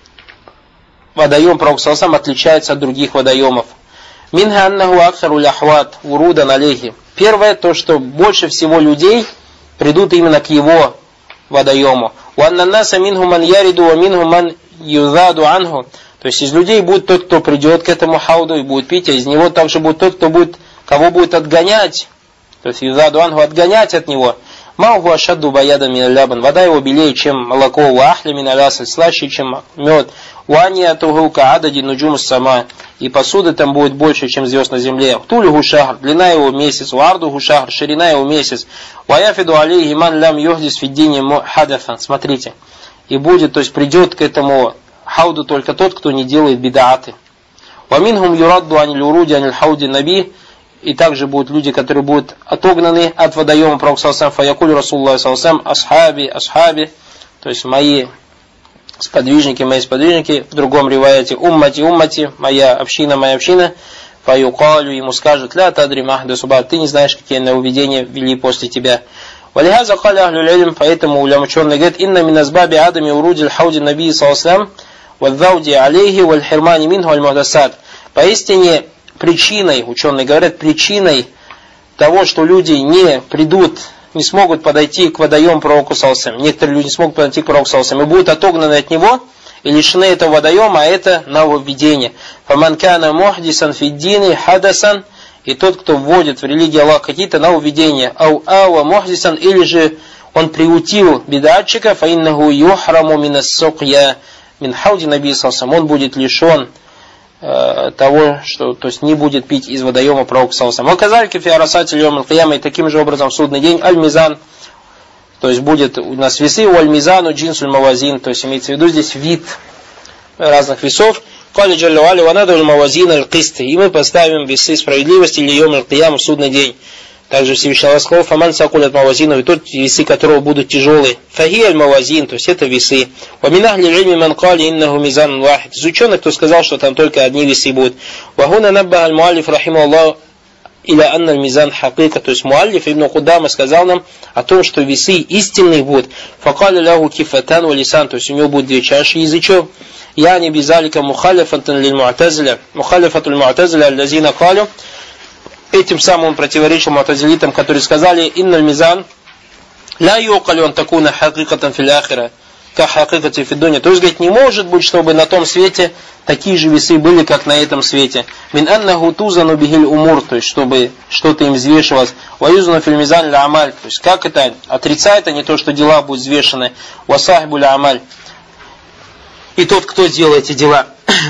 водоем пророк саллаллаху отличается от других водоемов. Минха аннаху аксару ляхват урудан алейхи. Первое, то, что больше всего людей придут именно к его водоему. Уаннаннаса минху ман яриду ва минху ман юзаду анху. То есть из людей будет тот, кто придет к этому хауду и будет пить, а из него также будет тот, кто будет, кого будет отгонять. То есть юзаду анху, отгонять от него. Мауху ашадду баяда мин лябан. Вода его белее, чем молоко, ва ахля мин алясаль, слаще, чем мед. Уания тугука адади нуджум сама. И посуды там будет больше, чем звезд на земле. Тулюху шахр, длина его месяц. Уардуху шахр, ширина его месяц. Ваяфиду алейхи ман лям юхдис фиддини хадатхан. Смотрите. И будет, то есть придет к этому хауду только тот, кто не делает бидааты. Ваминхум юрадду аниль уруди аниль хауди наби. И также будут люди, которые будут отогнаны от водоема пророка саллаллаху алейхи ва саллям. Фаякуль Расулуллах саллаллаху алейхи ва саллям асхаби, асхаби. То есть мои сподвижники, мои сподвижники. В другом риваяте уммати, уммати, моя община, моя община. Фаюкалю, ему скажут, ля тадри махда суба, ты не знаешь, какие нововведения ввели после тебя. Валихаза кали ахлюль илм, поэтому улям ученые говорят, инна миназбаби адами урудиль хауди наби саллаллаху алейхи ва саллям, ваддауди алейхи вальхирмани минху аль-мухдасад. Поистине, причиной, ученые говорят, причиной того, что люди не придут, не смогут подойти к водоему пророку саллаллаху алейхи ва саллям. Некоторые люди не смогут подойти к пророку саллаллаху алейхи ва саллям и будут отогнаны от него и лишены этого водоема, а это нововведение. Фаман кана мухдисан фиддини хадасан, и тот, кто вводит в религию Аллаха какие-то нововведения, ау ава мухдисан, или же он приутил бидатчика, фаиннаху юхраму минас сукья мин хауди наби саллаллаху алейхи ва саллям, он будет лишен того, что, то есть не будет пить из водоема пророка саллаллаху алейхи ва саллям. Оказали фи арасати льём аль-кияма, и таким же образом в судный день аль-мизан, то есть будет у нас весы, у аль-мизану джинсуль мавазин, то есть имеется в виду здесь вид разных весов. Кали джаллю али ванаду аль-мавазин аль-кисты, и мы поставим весы справедливости льём аль-кияма в судный день. Также Всевышний Аллах сказал, фаман сакуль от мавазину, и тот весы, которого будут тяжелые. Фахи аль-мавазин, то есть это весы. Ваминах лил'ильми ман кали иннаху мизан вахид. Из ученых, кто сказал, что там только одни весы будут. Вахуна набба аль-муаллиф рахиму Аллах иля анна аль-мизан хакика. То есть муаллиф ибн Кудама сказал нам о том, что весы истинные будут. Факали ляху кифатан валисан, то есть у него будет две чаши язычок. Яни бизалика мухалифатан лиль-му'тазиля. Мухалифатуль му'тазиля аль-лазина калю. Этим самым он противоречил му'тазилитам, которые сказали, инналь мизан ля юкалю ан такуна хакикатан фил ахира, ка хакикати фид дуня. То есть, говорит, не может быть, чтобы на том свете такие же весы были, как на этом свете. Мин аннаху тузану бихиль умур, то есть, чтобы что-то им взвешивалось. Ваюзану филь мизан ля амаль, то есть, как это отрицает, а не то, что дела будут взвешены. Васахибу ля амаль. И тот, кто делает эти дела.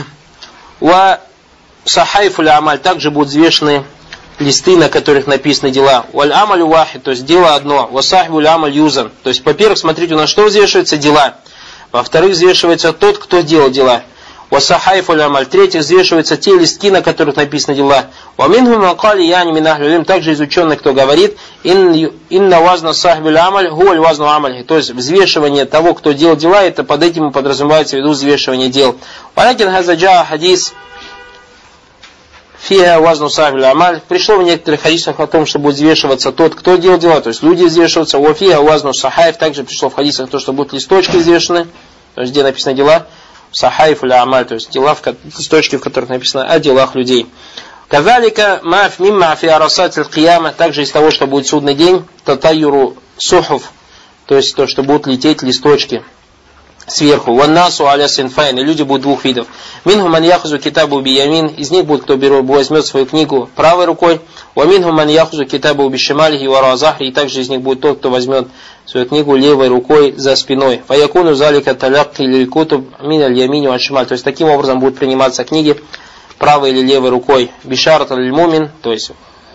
Ва сахайфу ля амаль, также будут взвешены листы, на которых написаны дела. Валь амалю вахид, то есть дело одно. Васахибу ля амаль юзан. То есть, во-первых, смотрите, у нас что взвешивается? Дела. Во-вторых, взвешивается тот, кто делал дела. Васахайфу ля амаль. В-третьих, взвешиваются те листки, на которых написаны дела. Ваминху макали яни мин ахли илм. Также из ученых, кто говорит, инна вазна сахибу ля амаль, хуаль вазну амаль. То есть, взвешивание того, кто делал дела, это под этим подразумевается в виду взвешивание дел. Валякин хазаджа хадис фиа вазну сахибу амаль. Пришло в некоторых хадисах о том, что будет взвешиваться тот, кто делал дела, то есть люди взвешиваются. Уафиа вазну сахайф. Также пришло в хадисах то, что будут листочки взвешены, то есть где написано дела. Сахайф или амаль, то есть дела, листочки, в которых написано о делах людей. Казалика маф мимма фи арасат аль-кияма. Также из того, что будет судный день, татайюру сухуф, то есть то, что будут лететь листочки. сверху. Ваннасу аля синфайн, и люди будут двух видов. Минху ман яхузу китабу биямин, из них будет, кто берет, возьмет свою книгу правой рукой. Ва минху ман яхузу китабу бишималихи вара захри, и также из них будет тот, кто возьмет свою книгу левой рукой за спиной. Фаякуну залика талякки лилькутуб мин аль-ямини ва шималь. То есть таким образом будут приниматься книги правой или левой рукой. Бишарат аль-мумин, то есть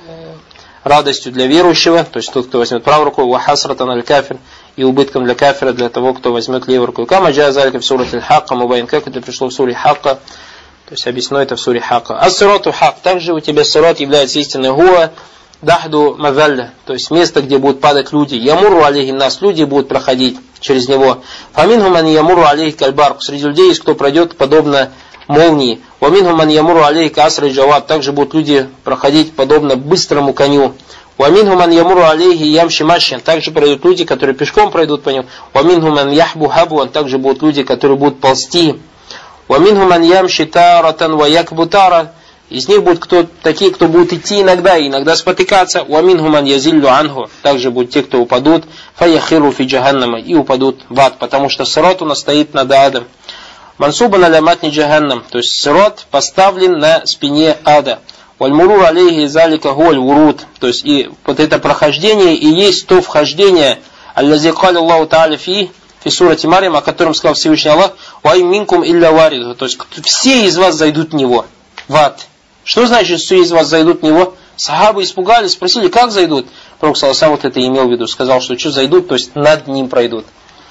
радостью для верующего, то есть тот, кто возьмет правой рукой, ва хасратан аль-кафир, и убытком для кафира, для того, кто возьмет левой рукой. Кама джа залика в суре аль-хакка мубайн, как это пришло в суре хакка, то есть объяснено это в суре хакка. Ас-сирату хак, также у тебя сират является истинной гуа, дахду мазалля, то есть место, где будут падать люди. Ямуру алейхи нас, люди будут проходить через него. Фаминху ман ямуру алейхи кальбарк, среди людей есть кто пройдет подобно молнии. Ваминху ман ямуру алейхи касры джавад, также будут люди проходить подобно быстрому коню. Ваминху ман ямуру алейхи ямши машин, также пройдут люди, которые пешком пройдут по нему. Ваминху ман яхбу хабуан, также будут люди, которые будут ползти. Ваминху ман ямши таратан ва якбу тара, из них будут кто, такие, кто будут идти иногда и иногда спотыкаться. Ваминху ман язиллю анху, также будут те, кто упадут. Фаяхиру фи джаханнама, и упадут в ад, потому что сират у нас стоит над адом. Мансуба на ляматни джаханнам, то есть сират поставлен на спине ада. Вальмурур алейхи залика гуаль вурут, то есть и вот это прохождение и есть то вхождение, аллази каля Аллаху та'аля фи, фи сурати Марьям, о котором сказал Всевышний Аллах, вай минкум илля вариду, то есть все из вас зайдут в него, в ад. Что значит, все из вас зайдут в него? Сахабы испугались, спросили, как зайдут? Пророк сам вот это имел в виду, сказал, что что зайдут, то есть над ним пройдут.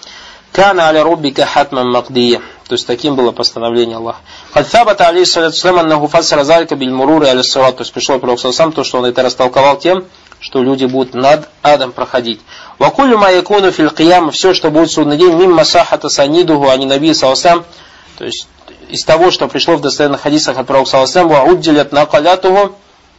Кана аля руббика хатман магдия. То есть таким было постановление Аллаха. Хадфабата алейхиссалату ссалям аннаху фассара залика биль мурури аля сират. То есть пришел пророк сам, то, что он это растолковал тем, что люди будут над адом проходить. Вакулю ма якуну фил кияма, все, что будет в судный день, мимма сахата санидуху, ани наби салсам. То есть из того, что пришло в достоверных хадисах от пророка салсам, ва уддилят накалятуху,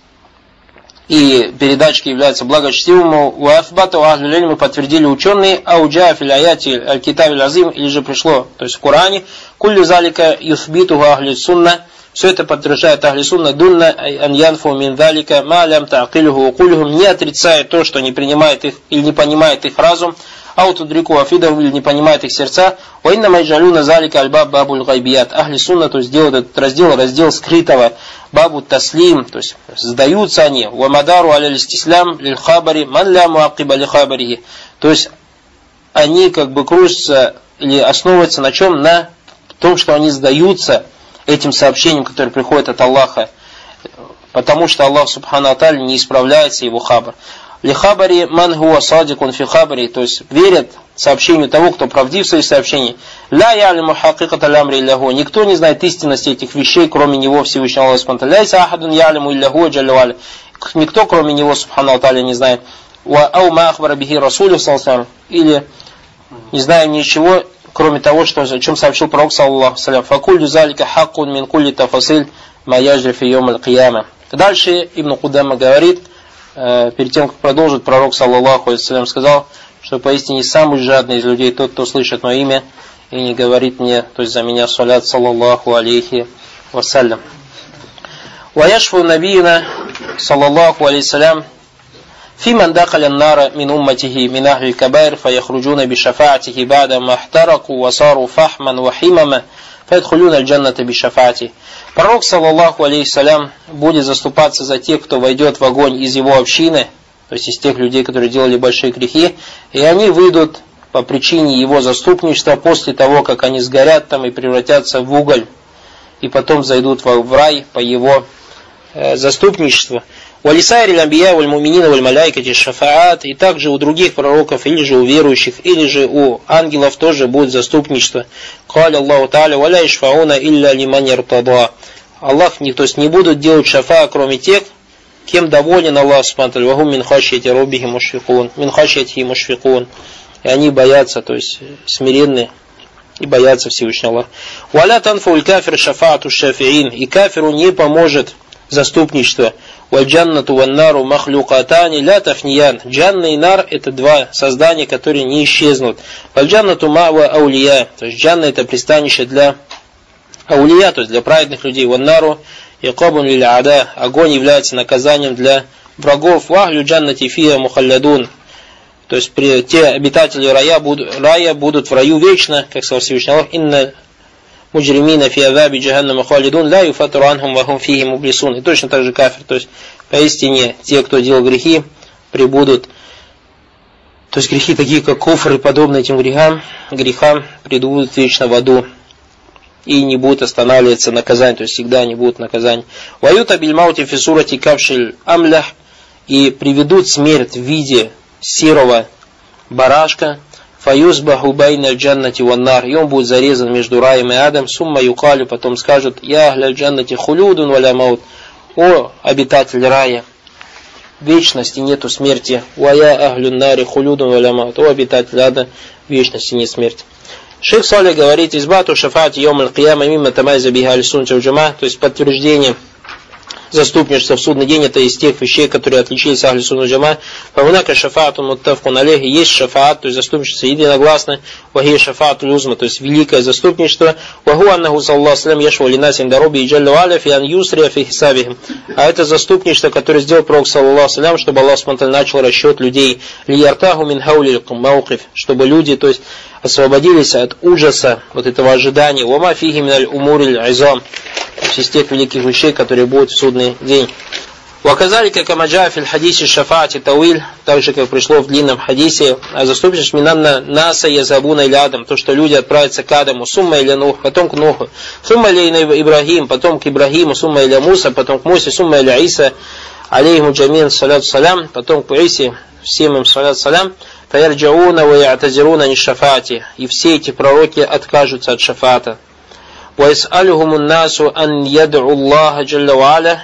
и передачки являются благочестивым. Уафбату ахлюль мы подтвердили ученые, ауджа фил аяти аль-китаб аль-азим, или же пришло, то есть в Коране, куллю залика юсбиту ахлю сунна, все это подтверждает ахли сунна, дунна аньянфу мин залика, ма лям та'акилюху укулюхум, не отрицает то, что не принимает их или не понимает их разум, аутудрику афидаху, или не понимает их сердца, ва инна майджалюна залика аль-баб бабуль гайбият, ахли сунна, то есть делают этот раздел, раздел скрытого, бабу таслим, то есть сдаются они, ва мадару аля-листислям лиль-хабари, ман ля муакиба ли-хабарихи, то есть они как бы кружатся или основываются на чем? На том, что они сдаются этим сообщением, которое приходит от Аллаха, потому что Аллах субхану аталь не исправляется его хабар. Ли-хабари ман хуа садикун фи хабари, то есть верят сообщению того, кто правдив в своих сообщениях. Ля ялиму хакиката лямри илляху, никто не знает истинности этих вещей, кроме него Всевышнего Аллаха субхану аталь. Ляйса ахадун ялиму илляху джаллаваля, никто кроме него субхану аталь не знает. Ва ау ма ахбара бихи расулю салсалям, или не знаем ничего, кроме того, что, о чем сообщил пророк саллаллаху алейхи. Факулю залика хаккун мин кулли тафасиль ма яджри фи йом аль-кияма. Дальше Ибн Кудама говорит, э, перед тем, как продолжит, пророк саллаллаху алейхи сказал, что поистине самый жадный из людей тот, кто слышит мое имя и не говорит мне, то есть за меня салят саллаллаху алейхи вассалям. Ва яшфу набийна саллаллаху алейхи في من دخل النار من أمته من أهل الكبائر فيخرجون بشفاعته بعد ما احترقوا وصاروا فحما وحمما فيدخلون الجنة بشفاعته. Пророк, саллаллаху алейхиссалям, будет заступаться за тех, кто войдет в огонь из его общины, то есть из тех людей, которые делали большие грехи, и они выйдут по причине его заступничества после того, как они сгорят там и превратятся в уголь, и потом зайдут в рай по его э, заступничеству. Валисайри ламбия валь муминина валь маляйкати шафаат, и также у других пророков, или же у верующих, или же у ангелов тоже будет заступничество. Каля Аллаху та'аля валя ишфауна илля лиман яртада. Аллах, то есть не будут делать шафа, кроме тех, кем доволен Аллах субхану ва тааля. Вахум мин хашьяти раббихи мушфикун, мин хашьятихи мушфикун. И они боятся, то есть смиренные и боятся Всевышнего Аллаха. Валя танфауль кафир шафаату шафиин, и кафиру не поможет заступничество. Вальджаннату ваннару махлюкатани ля тафниян. Джанна и нар — это два создания, которые не исчезнут. Вальджаннату мава аулия. То есть джанна — это пристанище для аулия, то есть для праведных людей. Ваннару якабун лиль ада. Огонь является наказанием для врагов. Вахлю джаннати фия мухалладун. То есть при, те обитатели рая будут, рая будут в раю вечно, как сказал Всевышний Аллах, «Инна муджримина фи азаби джаханнама халидун ла юфатару анхум ва хум фихи мублисун». И точно так же кафир. То есть поистине те, кто делал грехи, прибудут. То есть грехи такие, как куфр и подобные этим грехам, грехам придут вечно в аду. И не будут останавливаться наказание, то есть всегда не будут наказания. Ваюта бильмаути фи сурати кавшиль амлях. И приведут смерть в виде серого барашка. Фаюсбаху байна джаннати ваннар. И он будет зарезан между раем и адом. Сумма юкалю, потом скажут: я ахля джаннати хулюдун валя маут. О обитатель рая, вечности нету смерти. Ва я ахлю нари хулюдун валя маут. О обитатель ада, вечности нет смерти. Шейх Салих говорит: избату шафати йом аль-кияма мимма тамайза биха аль-сунна валь-джамаа, то есть подтверждение заступничества в судный день, это из тех вещей, которые отличились ахли сунна валь-джамаа. Фаунака шафаату муттафкун алейхи, есть шафаат, то есть заступничество единогласно, вахи шафаату узма, то есть великое заступничество, ваху аннаху саллаллаху салям яшва линасин дароби и джалла валя фи ан юсрия фи хисабихим. А это заступничество, которое сделал пророк саллаллаху салям, чтобы Аллах субхану начал расчет людей, лияртаху мин хаули маукиф, чтобы люди, то есть освободились от ужаса, вот этого ожидания, вама фихи миналь умуриль айзам, из тех великих вещей, которые будут в судный день. Ваказали, как амаджа фил хадисе шафаати тауиль, так же, как пришло в длинном хадисе, а заступничество минанна наса язабуна или адам, то, что люди отправятся к Адаму, сумма или Нух, потом к Нуху, сумма или Ибрагим, потом к Ибрагиму, сумма или Муса, потом к Мусе, сумма или Иса, алейхиму джамин салят салям, потом к Исе, всем им салят салям, фаярджауна ва я'тазируна ни шафаати, и все эти пророки откажутся от шафаата. Ва ис'алюхумун насу ан яд'у Аллаха джалла ва аля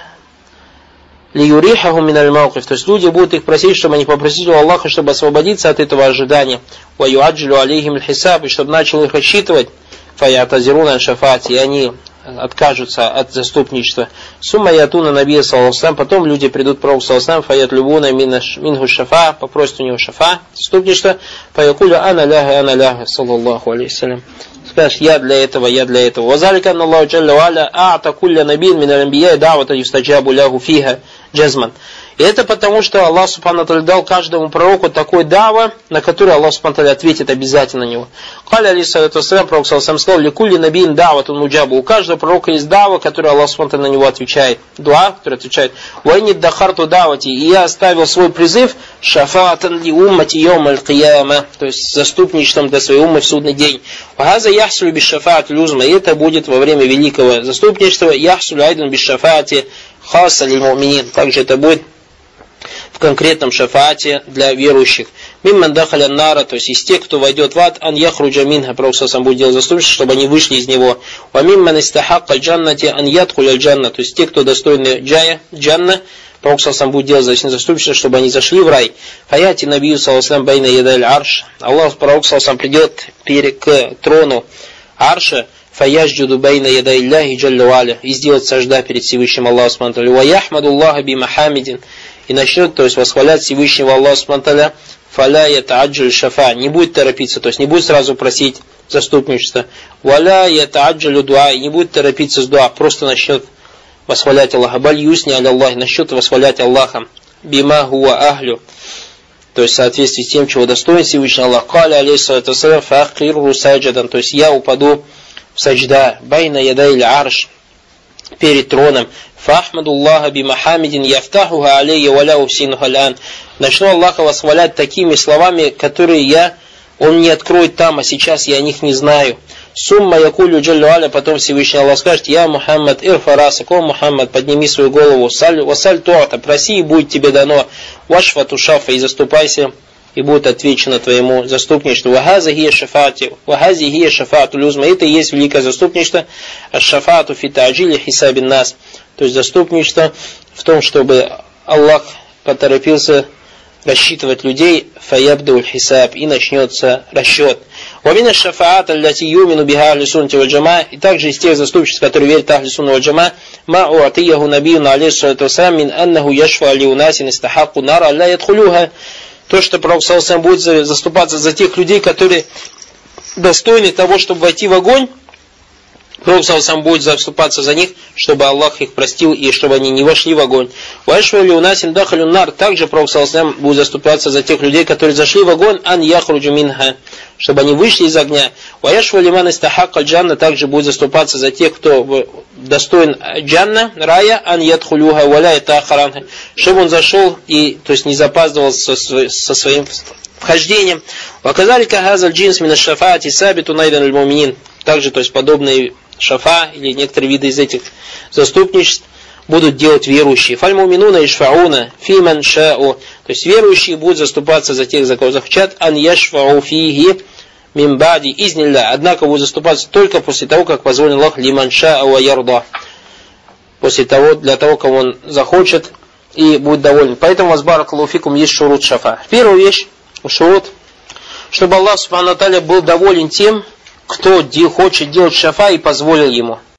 лиюрихахум миналь маукиф, то есть люди будут их просить, чтобы они попросили у Аллаха, чтобы освободиться от этого ожидания. Ва юаджлю алейхим аль-хисаб, и чтобы начал их рассчитывать, фаятазируна аль-шафаати, и они откажутся от заступничества. Сумма ятуна набия саллаллаху, потом люди придут к пророку саллаллаху, фаят любуна минху шафа, попросят у него шафа, заступничество, фаякулю ана ляха, ана ляха, саллаллаху алейхиссалям. Скажешь: я для этого, я для этого. Вазалика анна Аллаху джалла ва аля а'та кулля набин мин аль-анбия да'вата юстаджабу лаху фиха джазман. И это потому, что Аллах субхану ва тааля дал каждому пророку такой дава, на который Аллах субхану ва тааля ответит обязательно на него. Каля алейхиссалату вассалям, пророк саллаллаху алейхи ва саллям сказал: ликулли набиин да'ватун муджабу. У каждого пророка есть дава, который Аллах субхану ва тааля на него отвечает. Дуа, который отвечает: ва инни дахарту да'вати. И я оставил свой призыв шафаатан ли уммати йом аль-кияма, то есть заступничеством для своей уммы в судный день. Вахаза яхсулю биш шафаат люзма. И это будет во время великого заступничества. Яхсулю айдан биш шафаати хаса лиль муминин. Также это будет в конкретном шафаате для верующих. Мимман дахаля нара, то есть из тех, кто войдет в ад, ан яхруджа минха, пророк сам будет делать заступничество, чтобы они вышли из него. Ва мимман истахакка джаннати ан ядхуля джанна, то есть те, кто достойны джая, джанна, пророк сам будет делать заступничество, чтобы они зашли в рай. Фаяти набию саллаллаху байна ядаль арш. Аллах, пророк сам придет к трону арша, фаяжджуду байна ядай Аллахи джалла ва аля, и сделать сажда перед Всевышним Аллахом субхану ва тааля. Ва яхмаду Аллаха би махамидин, и начнет, то есть восхвалять Всевышнего Аллаха субхану ва тааля, фаля ятааджаль шафа, не будет торопиться, то есть не будет сразу просить заступничество. Валя ятааджалю дуа, и не будет торопиться с дуа, просто начнет восхвалять Аллаха. Баль юсни аля Аллахи, начнет восхвалять Аллаха. Бима хуа ахлю, то есть в соответствии с тем, чего достоин Всевышний Аллах. Каля алейхиссалату вассалям фаахиру саджадан, то есть я упаду в саджда, байна ядай арш, перед троном. Фахмаду Аллаха би махамидин яфтахуха алейя валя усинуха лян. Начну Аллаха восхвалять такими словами, которые я, он не откроет там, а сейчас я о них не знаю. Сумма якулю джаллю аля, потом Всевышний Аллах скажет: я Мухаммад ирфарасак, о Мухаммад, подними свою голову, васаль туата, проси и будет тебе дано, вашфа тушафа, и заступайся, и будет отвечено твоему заступничеству. Вахази хия шафати, вахази хия шафату люзма, это и есть великое заступничество, а шафату фи та'джили хисабин нас, то есть заступничество в том, чтобы Аллах поторопился рассчитывать людей, фаябду хисаб, и начнется расчет. Вамина шафаат аллати юмину биха ахли суннати валь джамаа, и также из тех заступничеств, которые верят ахли сунна валь джамаа, ма уатияху набиюна алейхиссалату вассалям мин аннаху яшфа али унасин истахакку нара алла ядхулюха, то, что пророк саллаллаху алейхи ва саллям будет заступаться за тех людей, которые достойны того, чтобы войти в огонь, Пророк сам будет заступаться за них, чтобы Аллах их простил и чтобы они не вошли в огонь. Вайшвали у нас индахалю нар. Также Пророк сам будет заступаться за тех людей, которые зашли в огонь, ан яхруджу минха, чтобы они вышли из огня. Вайшвали ман истахак аль-джанна. Также будет заступаться за тех, кто достоин джанна, рая, ан ядхулюха валя итахаранха, чтобы он зашел и, то есть, не запаздывал со, со своим вхождением. Ваказалика газаль джинс мина шафаати сабиту найдан аль-муминин. Также, то есть, подобные шафа или некоторые виды из этих заступничеств будут делать верующие. Фальмуминуна ишфауна фиман ша'у. То есть верующие будут заступаться за тех, за кого захотят. Ан яшфау фиги мимбади изнилля. Однако будут заступаться только после того, как позволил Аллах лиман ша'у ва ярда. После того, для того, кого он захочет и будет доволен. Поэтому вазбаракаллаху фикум есть шурут шафа. Первая вещь, шурут, чтобы Аллах субхану ва тааля был доволен тем, кто хочет делать шафа и позволил ему.